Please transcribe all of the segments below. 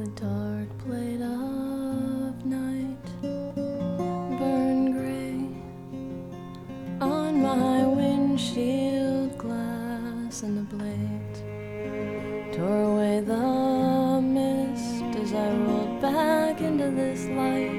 The dark plate of night burned gray on my windshield glass, and the blades tore away the mist as I rolled back into this life.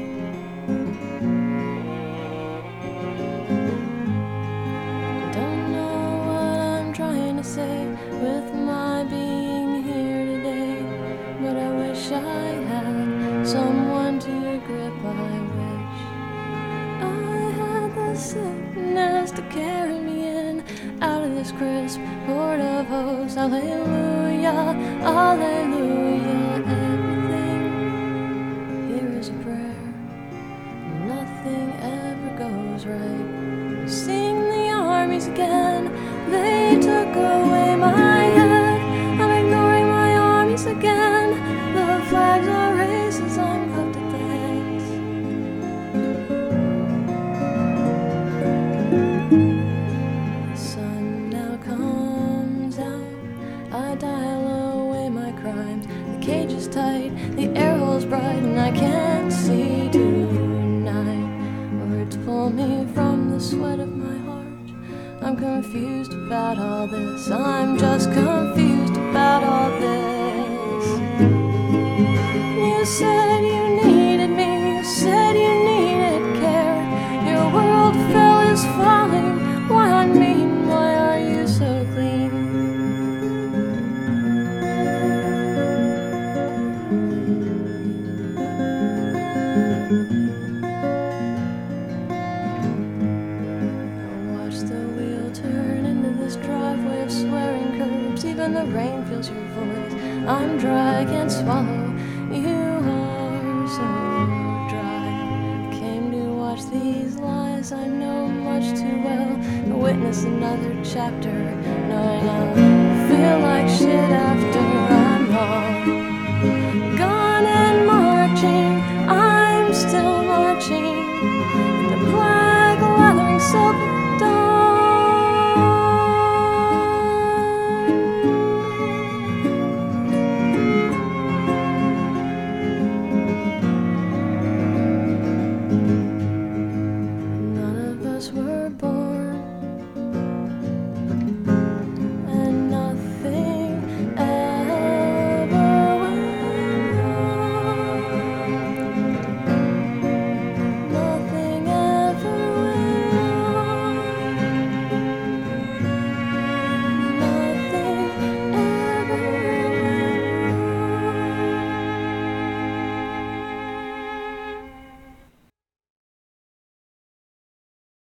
Don't know what I'm trying to say with my being here today, but I wish I had someone to grip. I wish I had the sickness to carry me in out of this crisp port of hose. Hallelujah, hallelujah. Everything here is a prayer. Nothing ever goes right. Sing the armies again. They took away my head. I'm ignoring my armies again. The flags are raised as I'm cuffed at the heads. The sun now comes out. I dial away my crimes. The cage is tight, the air hole's bright, and I can't see tonight. Words pull me from the sweat of my heart. I'm confused about all this. I'm just confused about all this. You said you needed me. You said you needed care. Your world fell is falling. Why on me? Why are you so clean? Driveway of swearing curbs, even the rain feels your voice. I'm dry, I can't swallow. You are so dry. Came to watch these lies I know much too well, to witness another chapter, knowing I feel like shit.